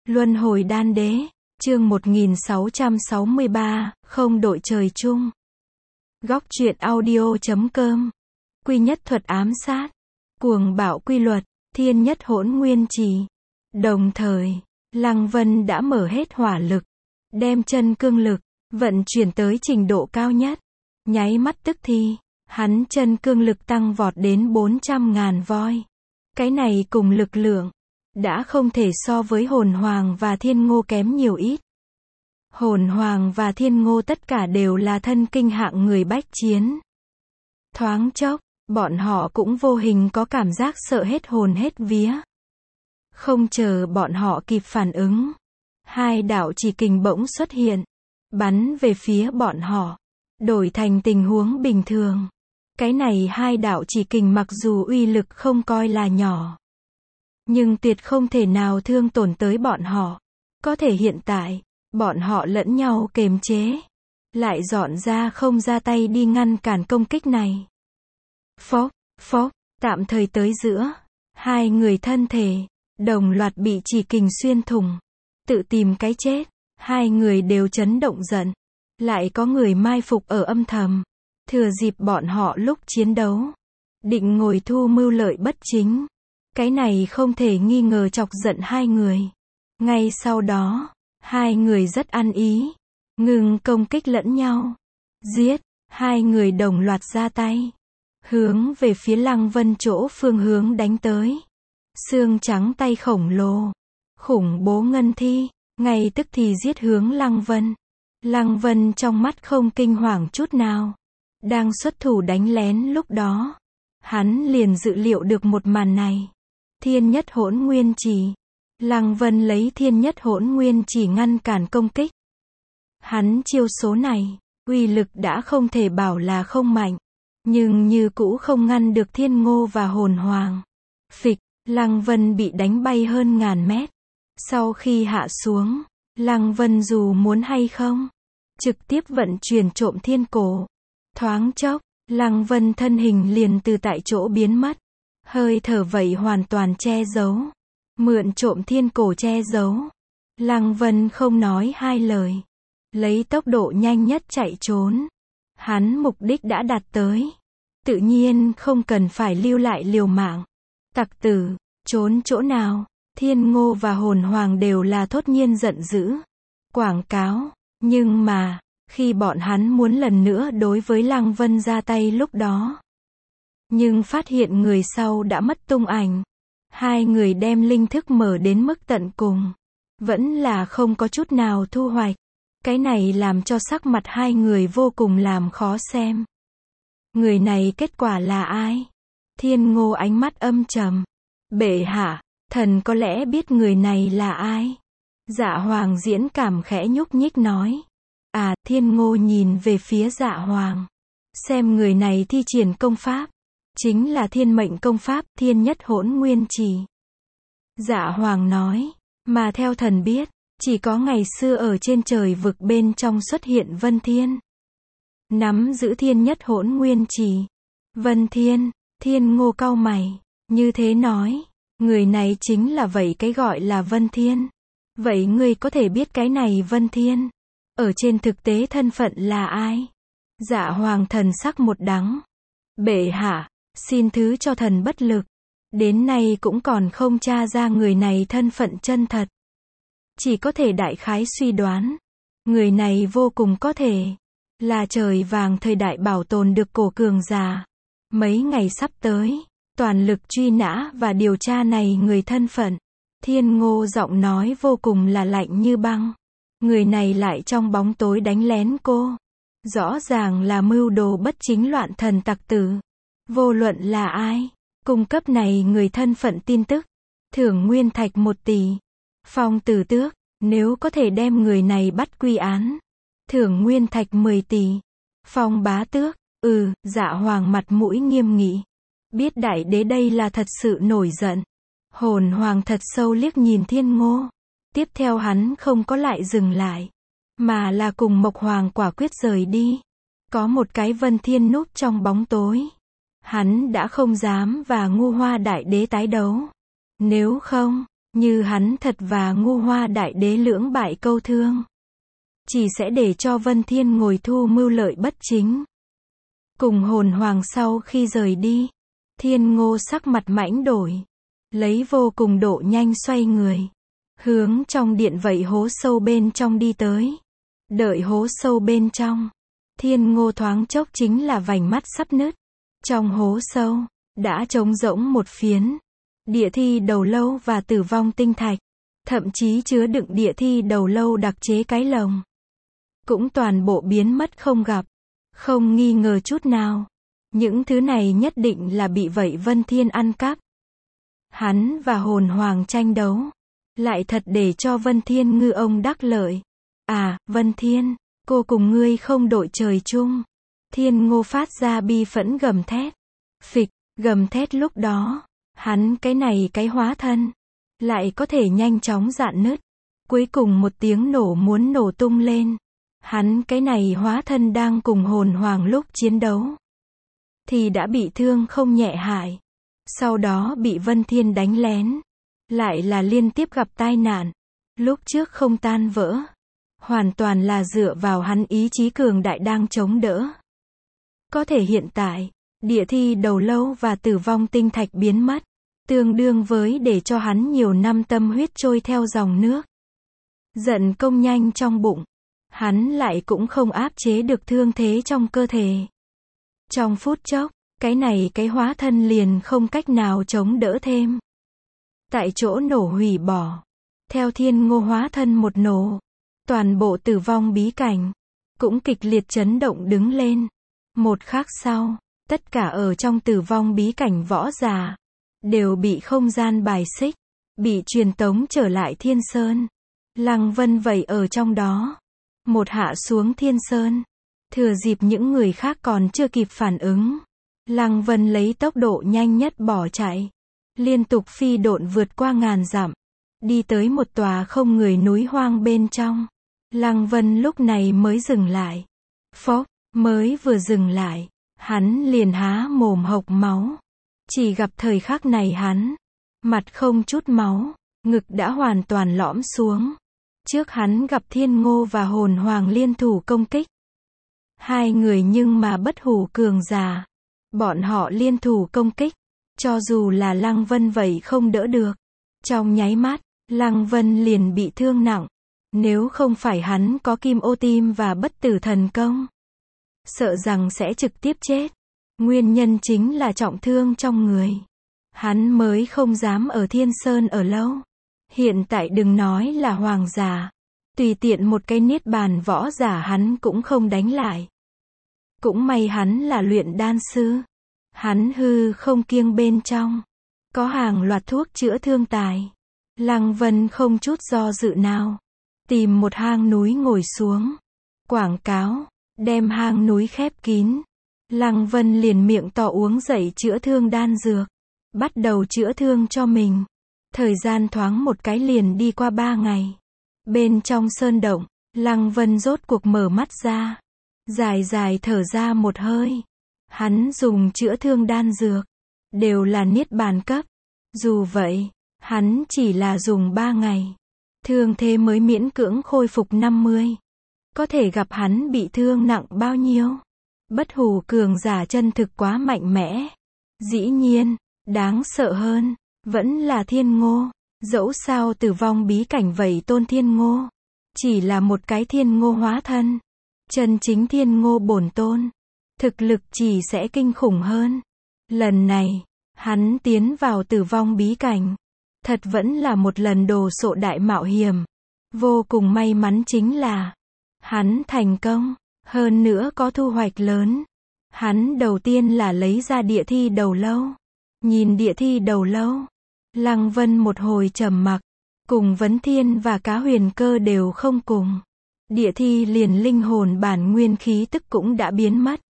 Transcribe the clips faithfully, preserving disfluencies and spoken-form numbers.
Luân hồi đan đế, chương một nghìn sáu trăm sáu mươi ba, không đội trời chung. Góc truyện audio chấm com. Quy nhất thuật ám sát. Cuồng bạo quy luật, thiên nhất hỗn nguyên trì. Đồng thời, Lăng Vân đã mở hết hỏa lực, đem chân cương lực, vận chuyển tới trình độ cao nhất. Nháy mắt tức thì, hắn chân cương lực tăng vọt đến bốn trăm ngàn voi. Cái này cùng lực lượng, đã không thể so với hồn hoàng và thiên ngô kém nhiều ít. Hồn hoàng và thiên ngô tất cả đều là thân kinh hạng người bách chiến. Thoáng chốc, bọn họ cũng vô hình có cảm giác sợ hết hồn hết vía. Không chờ bọn họ kịp phản ứng, hai đạo chỉ kình bỗng xuất hiện, bắn về phía bọn họ, đổi thành tình huống bình thường. Cái này hai đạo chỉ kình mặc dù uy lực không coi là nhỏ, nhưng tuyệt không thể nào thương tổn tới bọn họ. Có thể hiện tại, bọn họ lẫn nhau kềm chế, lại dọn ra không ra tay đi ngăn cản công kích này. Phốc, phốc, tạm thời tới giữa, hai người thân thể, đồng loạt bị chỉ kình xuyên thủng, tự tìm cái chết, hai người đều chấn động giận. Lại có người mai phục ở âm thầm, thừa dịp bọn họ lúc chiến đấu, định ngồi thu mưu lợi bất chính. Cái này không thể nghi ngờ chọc giận hai người. Ngay sau đó, hai người rất ăn ý, ngừng công kích lẫn nhau. Giết, hai người đồng loạt ra tay, hướng về phía Lăng Vân chỗ phương hướng đánh tới. Xương trắng tay khổng lồ, khủng bố ngân thi, ngay tức thì giết hướng Lăng Vân. Lăng Vân trong mắt không kinh hoàng chút nào, đang xuất thủ đánh lén lúc đó, hắn liền dự liệu được một màn này. Thiên nhất hỗn nguyên chỉ. Lăng Vân lấy thiên nhất hỗn nguyên chỉ ngăn cản công kích. Hắn chiêu số này, uy lực đã không thể bảo là không mạnh, nhưng như cũ không ngăn được thiên ngô và hồn hoàng. Phịch, Lăng Vân bị đánh bay hơn ngàn mét. Sau khi hạ xuống, Lăng Vân dù muốn hay không, trực tiếp vận chuyển trộm thiên cổ. Thoáng chốc, Lăng Vân thân hình liền từ tại chỗ biến mất. Hơi thở vậy hoàn toàn che giấu. Mượn trộm thiên cổ che giấu. Lăng Vân không nói hai lời, lấy tốc độ nhanh nhất chạy trốn. Hắn mục đích đã đạt tới, tự nhiên không cần phải lưu lại liều mạng. Tặc tử, trốn chỗ nào? Thiên ngô và hồn hoàng đều là thốt nhiên giận dữ, quảng cáo. Nhưng mà, khi bọn hắn muốn lần nữa đối với Lăng Vân ra tay lúc đó, nhưng phát hiện người sau đã mất tung ảnh. Hai người đem linh thức mở đến mức tận cùng, vẫn là không có chút nào thu hoạch. Cái này làm cho sắc mặt hai người vô cùng làm khó xem. Người này kết quả là ai? Thiên ngô ánh mắt âm trầm. Bệ hạ, thần có lẽ biết người này là ai. Dạ Hoàng diễn cảm khẽ nhúc nhích nói. À, Thiên ngô nhìn về phía Dạ Hoàng, xem người này thi triển công pháp, chính là thiên mệnh công pháp, thiên nhất hỗn nguyên trì. Dạ Hoàng nói, mà theo thần biết, chỉ có ngày xưa ở trên trời vực bên trong xuất hiện Vân Thiên, nắm giữ thiên nhất hỗn nguyên trì. Vân Thiên, Thiên ngô cau mày, như thế nói, người này chính là vậy cái gọi là Vân Thiên. Vậy ngươi có thể biết cái này Vân Thiên, ở trên thực tế thân phận là ai? Dạ Hoàng thần sắc một đắng. Bệ hạ, xin thứ cho thần bất lực. Đến nay cũng còn không tra ra người này thân phận chân thật. Chỉ có thể đại khái suy đoán. Người này vô cùng có thể là trời vàng thời đại bảo tồn được cổ cường giả. Mấy ngày sắp tới, toàn lực truy nã và điều tra này người thân phận. Thiên ngô giọng nói vô cùng là lạnh như băng. Người này lại trong bóng tối đánh lén cô. Rõ ràng là mưu đồ bất chính loạn thần tặc tử. Vô luận là ai, cung cấp này người thân phận tin tức, thưởng nguyên thạch một tỷ. Phong tử tước, nếu có thể đem người này bắt quy án, thưởng nguyên thạch mười tỷ. Phong bá tước, ừ, Dạ Hoàng mặt mũi nghiêm nghị. Biết đại đế đây là thật sự nổi giận. Hồn hoàng thật sâu liếc nhìn Thiên ngô. Tiếp theo hắn không có lại dừng lại, mà là cùng Mộc Hoàng quả quyết rời đi. Có một cái Vân Thiên núp trong bóng tối. Hắn đã không dám và ngu hoa đại đế tái đấu. Nếu không, Như hắn thật và ngu hoa đại đế lưỡng bại câu thương. Chỉ sẽ để cho Vân Thiên ngồi thu mưu lợi bất chính. Cùng hồn hoàng sau khi rời đi, Thiên Ngô sắc mặt mãnh đổi. Lấy vô cùng độ nhanh xoay người. Hướng trong điện vậy hố sâu bên trong đi tới. Đợi hố sâu bên trong. Thiên Ngô thoáng chốc chính là vành mắt sắp nứt. Trong hố sâu, đã trống rỗng một phiến. Địa thi đầu lâu và tử vong tinh thạch. Thậm chí chứa đựng địa thi đầu lâu đặc chế cái lồng. Cũng toàn bộ biến mất không gặp. Không nghi ngờ chút nào. Những thứ này nhất định là bị vậy Vân Thiên ăn cắp. Hắn và hồn hoàng tranh đấu. Lại thật để cho Vân Thiên ngư ông đắc lợi. À, Vân Thiên, cô cùng ngươi không đội trời chung. Thiên Ngô phát ra bi phẫn gầm thét. Phịch, gầm thét lúc đó. Hắn cái này cái hóa thân. Lại có thể nhanh chóng rạn nứt. Cuối cùng một tiếng nổ muốn nổ tung lên. Hắn cái này hóa thân đang cùng hồn hoàng lúc chiến đấu. Thì đã bị thương không nhẹ hại. Sau đó bị Vân Thiên đánh lén. Lại là liên tiếp gặp tai nạn. Lúc trước không tan vỡ. Hoàn toàn là dựa vào hắn ý chí cường đại đang chống đỡ. Có thể hiện tại, địa thi đầu lâu và tử vong tinh thạch biến mất. Tương đương với để cho hắn nhiều năm tâm huyết trôi theo dòng nước. Giận công nhanh trong bụng. Hắn lại cũng không áp chế được thương thế trong cơ thể. Trong phút chốc, cái này cái hóa thân liền không cách nào chống đỡ thêm. Tại chỗ nổ hủy bỏ. Theo Thiên Ngô hóa thân một nổ. Toàn bộ tử vong bí cảnh. Cũng kịch liệt chấn động đứng lên. Một khắc sau, tất cả ở trong tử vong bí cảnh võ giả. Đều bị không gian bài xích. Bị truyền tống trở lại Thiên Sơn. Lăng Vân vậy ở trong đó. Một hạ xuống Thiên Sơn. Thừa dịp những người khác còn chưa kịp phản ứng. Lăng Vân lấy tốc độ nhanh nhất bỏ chạy. Liên tục phi độn vượt qua ngàn dặm. Đi tới một tòa không người núi hoang bên trong. Lăng Vân lúc này mới dừng lại. Phốc, mới vừa dừng lại. Hắn liền há mồm hộc máu. Chỉ gặp thời khắc này hắn. Mặt không chút máu. Ngực đã hoàn toàn lõm xuống. Trước hắn gặp Thiên Ngô và hồn hoàng liên thủ công kích. Hai người nhưng mà bất hủ cường giả. Bọn họ liên thủ công kích. Cho dù là Lăng Vân vậy không đỡ được. Trong nháy mắt, Lăng Vân liền bị thương nặng. Nếu không phải hắn có kim ô tim và bất tử thần công. Sợ rằng sẽ trực tiếp chết. Nguyên nhân chính là trọng thương trong người. Hắn mới không dám ở Thiên Sơn ở lâu. Hiện tại đừng nói là hoàng giả. Tùy tiện một cái niết bàn võ giả hắn cũng không đánh lại. Cũng may hắn là luyện đan sư. Hắn hư không kiêng bên trong. Có hàng loạt thuốc chữa thương tài. Lăng Vân không chút do dự nào. Tìm một hang núi ngồi xuống. Quảng cáo. Đem hang núi khép kín. Lăng Vân liền miệng to uống dậy chữa thương đan dược. Bắt đầu chữa thương cho mình. Thời gian thoáng một cái liền đi qua ba ngày. Bên trong sơn động, Lăng Vân rốt cuộc mở mắt ra. Dài dài thở ra một hơi. Hắn dùng chữa thương đan dược. Đều là niết bàn cấp. Dù vậy, hắn chỉ là dùng ba ngày. Thương thế mới miễn cưỡng khôi phục năm mươi. Có thể gặp hắn bị thương nặng bao nhiêu. Bất hủ cường giả chân thực quá mạnh mẽ. Dĩ nhiên, đáng sợ hơn. Vẫn là Thiên Ngô. Dẫu sao tử vong bí cảnh vậy tôn Thiên Ngô. Chỉ là một cái Thiên Ngô hóa thân. Chân chính Thiên Ngô bổn tôn. Thực lực chỉ sẽ kinh khủng hơn. Lần này, hắn tiến vào tử vong bí cảnh. Thật vẫn là một lần đồ sộ đại mạo hiểm. Vô cùng may mắn chính là hắn thành công. Hơn nữa có thu hoạch lớn. Hắn đầu tiên là lấy ra địa thi đầu lâu. Nhìn địa thi đầu lâu. Lăng Vân một hồi trầm mặc. Cùng Vấn Thiên và Cá Huyền Cơ đều không cùng. Địa thi liền linh hồn bản nguyên khí tức cũng đã biến mất.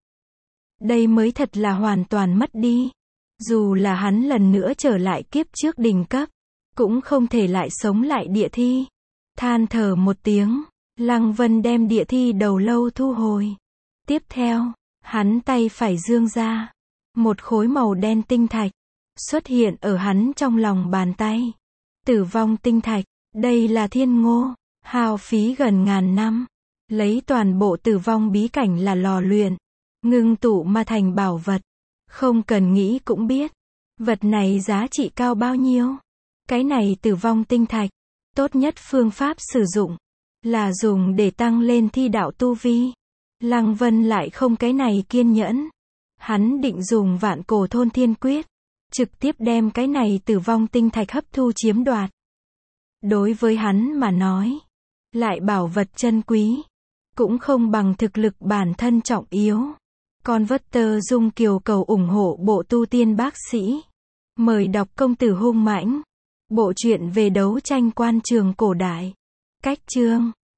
Đây mới thật là hoàn toàn mất đi. Dù là hắn lần nữa trở lại kiếp trước đỉnh cấp. Cũng không thể lại sống lại địa thi. Than thở một tiếng. Lăng Vân đem địa thi đầu lâu thu hồi. Tiếp theo, hắn tay phải giương ra. Một khối màu đen tinh thạch xuất hiện ở hắn trong lòng bàn tay. Tử vong tinh thạch, đây là thiên ngô, hao phí gần ngàn năm, lấy toàn bộ tử vong bí cảnh là lò luyện, ngưng tụ mà thành bảo vật. Không cần nghĩ cũng biết, vật này giá trị cao bao nhiêu. Cái này tử vong tinh thạch, tốt nhất phương pháp sử dụng là dùng để tăng lên thi đạo tu vi. Lăng Vân lại không cái này kiên nhẫn. Hắn định dùng vạn cổ thôn thiên quyết, trực tiếp đem cái này tử vong tinh thạch hấp thu chiếm đoạt. Đối với hắn mà nói, lại bảo vật chân quý, cũng không bằng thực lực bản thân trọng yếu. Con vất tơ dung kiều cầu ủng hộ bộ tu tiên bác sĩ. Mời đọc công tử hung mãnh. Bộ truyện về đấu tranh quan trường cổ đại. Cách chương